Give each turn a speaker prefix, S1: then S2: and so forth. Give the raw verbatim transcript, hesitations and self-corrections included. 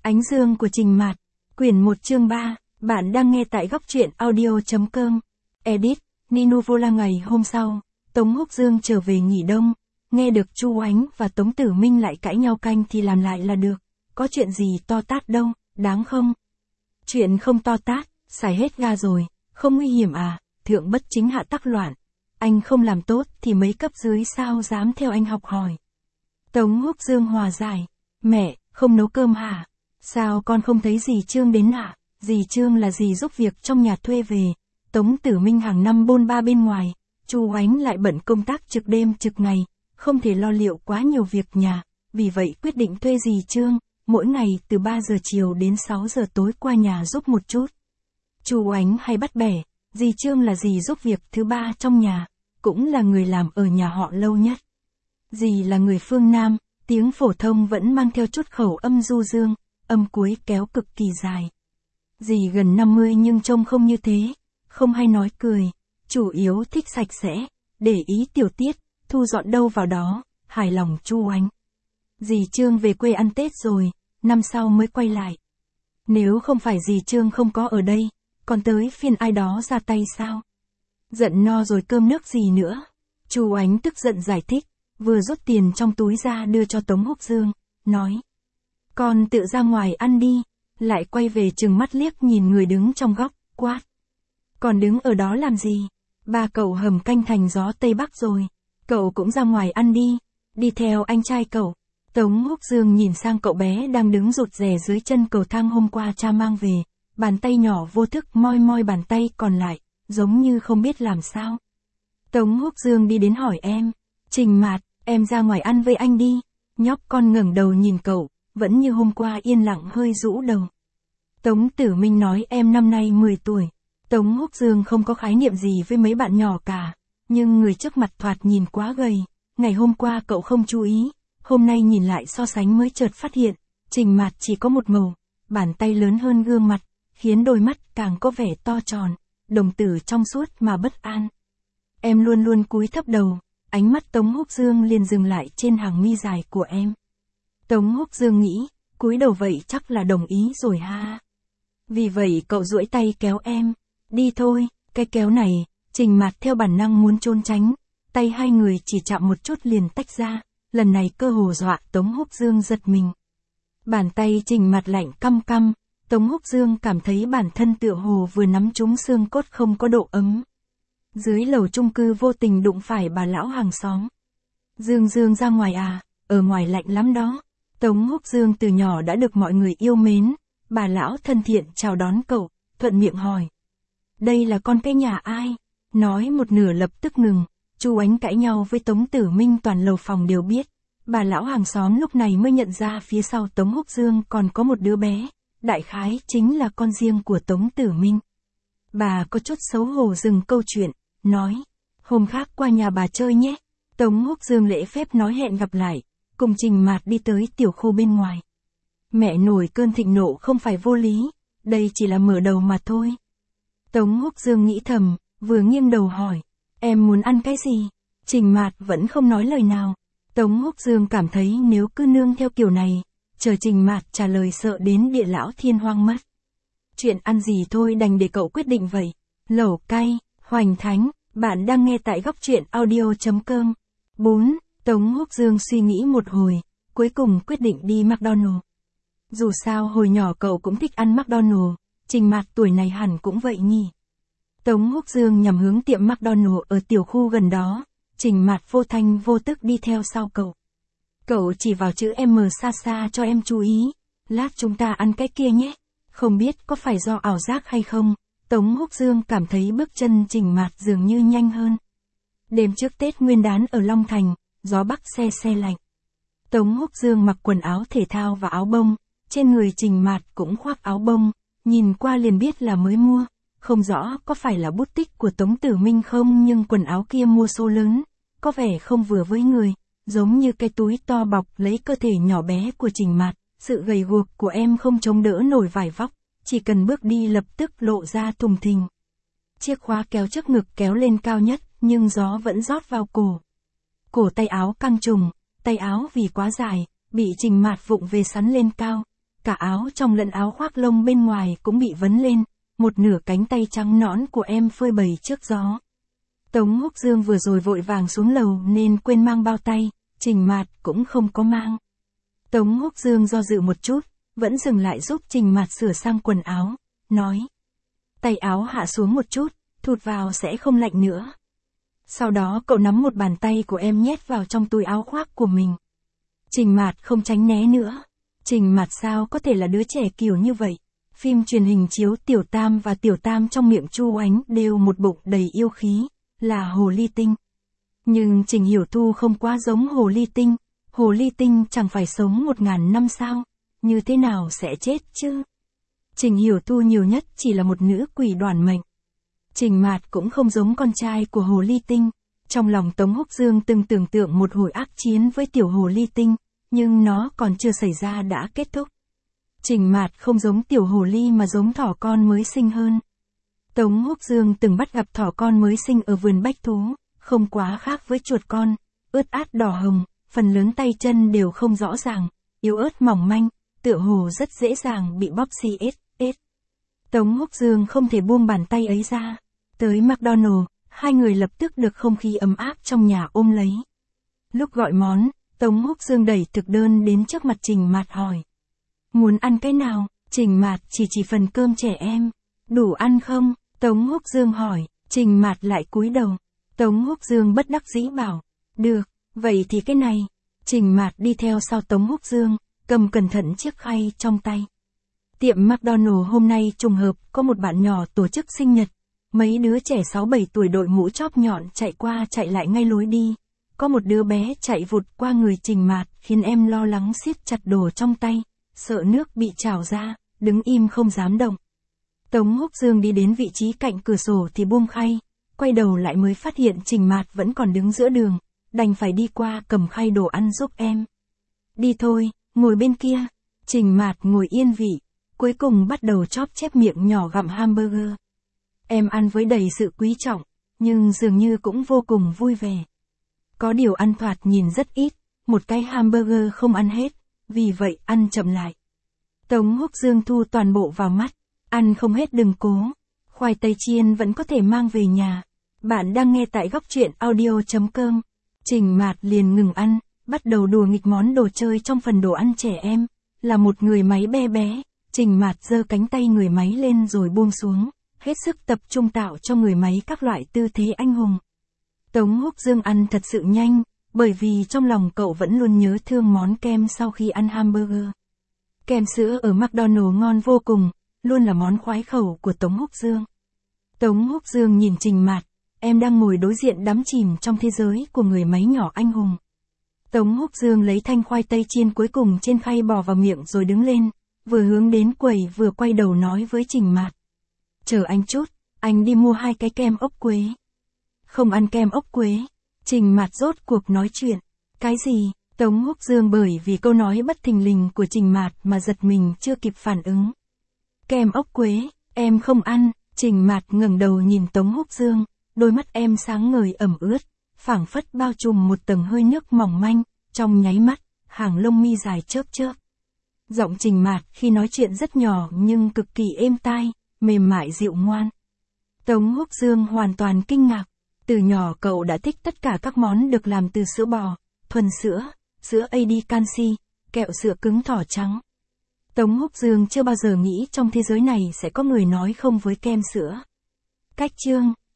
S1: Ánh dương của Trình Mạt, quyển một chương ba, bạn đang nghe tại góc truyện audio.com. Edit, Ninu Vola. Ngày hôm sau, Tống Húc Dương trở về nghỉ đông, nghe được Chu Oánh và Tống Tử Minh lại cãi nhau canh thì làm lại là được, có chuyện gì to tát đâu, đáng không? Chuyện không to tát, xài hết ga rồi, không nguy hiểm à, thượng bất chính hạ tắc loạn. Anh không làm tốt thì mấy cấp dưới sao dám theo anh học hỏi. Tống Húc Dương hòa giải, mẹ, không nấu cơm hả? Sao con không thấy dì Trương đến hả? Dì Trương là dì giúp việc trong nhà thuê về. Tống Tử Minh hàng năm bôn ba bên ngoài, Chu Oánh lại bận công tác trực đêm trực ngày, không thể lo liệu quá nhiều việc nhà, vì vậy quyết định thuê dì Trương, mỗi ngày từ ba giờ chiều đến sáu giờ tối qua nhà giúp một chút. Chu Oánh hay bắt bẻ, dì Trương là dì giúp việc thứ ba trong nhà, cũng là người làm ở nhà họ lâu nhất. Dì là người phương Nam, tiếng phổ thông vẫn mang theo chút khẩu âm du dương, âm cuối kéo cực kỳ dài. Dì gần năm mươi nhưng trông không như thế, không hay nói cười, chủ yếu thích sạch sẽ, để ý tiểu tiết, thu dọn đâu vào đó, hài lòng Chu Oánh. Dì Trương về quê ăn Tết rồi, năm sau mới quay lại. Nếu không phải dì Trương không có ở đây, còn tới phiên ai đó ra tay sao? Giận no rồi cơm nước gì nữa? Chu Oánh tức giận giải thích, vừa rút tiền trong túi ra đưa cho Tống Húc Dương, nói. Con tự ra ngoài ăn đi, lại quay về trừng mắt liếc nhìn người đứng trong góc, quát. Còn đứng ở đó làm gì? Ba cậu hầm canh thành gió Tây Bắc rồi, cậu cũng ra ngoài ăn đi, đi theo anh trai cậu. Tống Húc Dương nhìn sang cậu bé đang đứng rụt rè dưới chân cầu thang hôm qua cha mang về, bàn tay nhỏ vô thức moi moi bàn tay còn lại, giống như không biết làm sao. Tống Húc Dương đi đến hỏi em, Trình Mạt, em ra ngoài ăn với anh đi. Nhóc con ngẩng đầu nhìn cậu, vẫn như hôm qua yên lặng hơi rũ đầu. Tống Tử Minh nói em năm nay mười tuổi. Tống Húc Dương không có khái niệm gì với mấy bạn nhỏ cả, nhưng người trước mặt thoạt nhìn quá gầy. Ngày hôm qua cậu không chú ý, hôm nay nhìn lại so sánh mới chợt phát hiện, Trình Mạt chỉ có một màu, bàn tay lớn hơn gương mặt, khiến đôi mắt càng có vẻ to tròn, đồng tử trong suốt mà bất an. Em luôn luôn cúi thấp đầu, ánh mắt Tống Húc Dương liền dừng lại trên hàng mi dài của em. Tống Húc Dương nghĩ, cúi đầu vậy chắc là đồng ý rồi ha. Vì vậy cậu duỗi tay kéo em, đi thôi, cái kéo này, Trình Mạt theo bản năng muốn trốn tránh, tay hai người chỉ chạm một chút liền tách ra, lần này cơ hồ dọa Tống Húc Dương giật mình. Bàn tay Trình Mạt lạnh căm căm, Tống Húc Dương cảm thấy bản thân tựa hồ vừa nắm trúng xương cốt không có độ ấm. Dưới lầu chung cư vô tình đụng phải bà lão hàng xóm. Dương Dương ra ngoài à, ở ngoài lạnh lắm đó. Tống Húc Dương từ nhỏ đã được mọi người yêu mến, bà lão thân thiện chào đón cậu, thuận miệng hỏi. Đây là con cái nhà ai? Nói một nửa lập tức ngừng, Chu Oánh cãi nhau với Tống Tử Minh toàn lầu phòng đều biết. Bà lão hàng xóm lúc này mới nhận ra phía sau Tống Húc Dương còn có một đứa bé, đại khái chính là con riêng của Tống Tử Minh. Bà có chút xấu hổ dừng câu chuyện, nói, hôm khác qua nhà bà chơi nhé. Tống Húc Dương lễ phép nói hẹn gặp lại, cùng Trình Mạt đi tới tiểu khu bên ngoài. Mẹ nổi cơn thịnh nộ không phải vô lý, đây chỉ là mở đầu mà thôi. Tống Húc Dương nghĩ thầm, vừa nghiêng đầu hỏi, em muốn ăn cái gì? Trình Mạt vẫn không nói lời nào. Tống Húc Dương cảm thấy nếu cứ nương theo kiểu này, chờ Trình Mạt trả lời sợ đến địa lão thiên hoang mất. Chuyện ăn gì thôi đành để cậu quyết định vậy. Lẩu cay, Hoành Thánh, bạn đang nghe tại góc truyện audio.com. bốn. Tống Húc Dương suy nghĩ một hồi, cuối cùng quyết định đi McDonald's. Dù sao hồi nhỏ cậu cũng thích ăn McDonald's, Trình Mạt tuổi này hẳn cũng vậy nhỉ. Tống Húc Dương nhằm hướng tiệm McDonald's ở tiểu khu gần đó, Trình Mạt vô thanh vô tức đi theo sau cậu. Cậu chỉ vào chữ M xa xa cho em chú ý, lát chúng ta ăn cái kia nhé. Không biết có phải do ảo giác hay không, Tống Húc Dương cảm thấy bước chân Trình Mạt dường như nhanh hơn. Đêm trước Tết Nguyên đán ở Long Thành, gió bắc se se lạnh. Tống Húc Dương mặc quần áo thể thao và áo bông, trên người Trình Mạt cũng khoác áo bông, nhìn qua liền biết là mới mua, không rõ có phải là bút tích của Tống Tử Minh không nhưng quần áo kia mua số lớn, có vẻ không vừa với người, giống như cái túi to bọc lấy cơ thể nhỏ bé của Trình Mạt, sự gầy guộc của em không chống đỡ nổi vải vóc, chỉ cần bước đi lập tức lộ ra thùng thình. Chiếc khóa kéo trước ngực kéo lên cao nhất, nhưng gió vẫn rót vào cổ. Cổ tay áo căng trùng, tay áo vì quá dài, bị Trình Mạt vụng về sắn lên cao. cả áo trong lẫn áo khoác lông bên ngoài cũng bị vấn lên, một nửa cánh tay trắng nõn của em phơi bày trước gió. Tống Húc Dương vừa rồi vội vàng xuống lầu nên quên mang bao tay, Trình Mạt cũng không có mang. Tống Húc Dương do dự một chút, vẫn dừng lại giúp Trình Mạt sửa sang quần áo, nói. Tay áo hạ xuống một chút, thụt vào sẽ không lạnh nữa. Sau đó cậu nắm một bàn tay của em nhét vào trong túi áo khoác của mình. Trình Mạt không tránh né nữa. Trình Mạt sao có thể là đứa trẻ kiểu như vậy. Phim truyền hình chiếu Tiểu Tam và Tiểu Tam trong miệng Chu Oánh đều một bụng đầy yêu khí, là hồ ly tinh. Nhưng Trình Hiểu Thu không quá giống hồ ly tinh. Hồ ly tinh chẳng phải sống một ngàn năm sao, như thế nào sẽ chết chứ? Trình Hiểu Thu nhiều nhất chỉ là một nữ quỷ đoản mệnh. Trình Mạt cũng không giống con trai của hồ ly tinh. Trong lòng Tống Húc Dương từng tưởng tượng một hồi ác chiến với tiểu hồ ly tinh, nhưng nó còn chưa xảy ra đã kết thúc. Trình Mạt không giống tiểu hồ ly mà giống thỏ con mới sinh hơn. Tống Húc Dương từng bắt gặp thỏ con mới sinh ở vườn bách thú, không quá khác với chuột con, ướt át đỏ hồng, phần lớn tay chân đều không rõ ràng, yếu ớt mỏng manh, tựa hồ rất dễ dàng bị bóp xì ết, ết. Tống Húc Dương không thể buông bàn tay ấy ra. Tới McDonald, hai người lập tức được không khí ấm áp trong nhà ôm lấy. Lúc gọi món, Tống Húc Dương đẩy thực đơn đến trước mặt Trình Mạt hỏi. Muốn ăn cái nào? Trình Mạt chỉ chỉ phần cơm trẻ em. Đủ ăn không? Tống Húc Dương hỏi. Trình Mạt lại cúi đầu. Tống Húc Dương bất đắc dĩ bảo. Được, vậy thì cái này. Trình Mạt đi theo sau Tống Húc Dương, cầm cẩn thận chiếc khay trong tay. Tiệm McDonald hôm nay trùng hợp có một bạn nhỏ tổ chức sinh nhật. Mấy đứa trẻ sáu bảy tuổi đội mũ chóp nhọn chạy qua chạy lại ngay lối đi. Có một đứa bé chạy vụt qua người Trình Mạt khiến em lo lắng siết chặt đồ trong tay, sợ nước bị trào ra, đứng im không dám động. Tống Húc Dương đi đến vị trí cạnh cửa sổ thì buông khay, quay đầu lại mới phát hiện Trình Mạt vẫn còn đứng giữa đường, đành phải đi qua cầm khay đồ ăn giúp em. Đi thôi, ngồi bên kia. Trình Mạt ngồi yên vị, cuối cùng bắt đầu chóp chép miệng nhỏ gặm hamburger. Em ăn với đầy sự quý trọng, nhưng dường như cũng vô cùng vui vẻ. Có điều ăn thoạt nhìn rất ít, một cái hamburger không ăn hết, vì vậy ăn chậm lại. Tống Húc Dương thu toàn bộ vào mắt, ăn không hết đừng cố, khoai tây chiên vẫn có thể mang về nhà. Bạn đang nghe tại góc truyện audio chấm com. Trình Mạt liền ngừng ăn, bắt đầu đùa nghịch món đồ chơi trong phần đồ ăn trẻ em, là một người máy bé bé. Trình Mạt giơ cánh tay người máy lên rồi buông xuống, hết sức tập trung tạo cho người máy các loại tư thế anh hùng. Tống Húc Dương ăn thật sự nhanh, bởi vì trong lòng cậu vẫn luôn nhớ thương món kem sau khi ăn hamburger. Kem sữa ở McDonald ngon vô cùng, luôn là món khoái khẩu của Tống Húc Dương. Tống Húc Dương nhìn Trình Mạt, em đang ngồi đối diện đắm chìm trong thế giới của người máy nhỏ anh hùng. Tống Húc Dương lấy thanh khoai tây chiên cuối cùng trên khay bỏ vào miệng rồi đứng lên, vừa hướng đến quầy vừa quay đầu nói với Trình Mạt. Chờ anh chút, anh đi mua hai cái kem ốc quế. Không ăn kem ốc quế. Trình Mạt rốt cuộc nói chuyện. Cái gì? Tống Húc Dương bởi vì câu nói bất thình lình của Trình Mạt mà giật mình chưa kịp phản ứng. Kem ốc quế, em không ăn. Trình Mạt ngẩng đầu nhìn Tống Húc Dương, đôi mắt em sáng ngời ẩm ướt, phảng phất bao trùm một tầng hơi nước mỏng manh, trong nháy mắt, hàng lông mi dài chớp chớp. Giọng Trình Mạt khi nói chuyện rất nhỏ nhưng cực kỳ êm tai, mềm mại dịu ngoan. Tống Húc Dương hoàn toàn kinh ngạc. Từ nhỏ cậu đã thích tất cả các món được làm từ sữa bò, thuần sữa, sữa a đê canxi, kẹo sữa cứng thỏ trắng. Tống Húc Dương chưa bao giờ nghĩ trong thế giới này sẽ có người nói không với kem sữa. Cách chương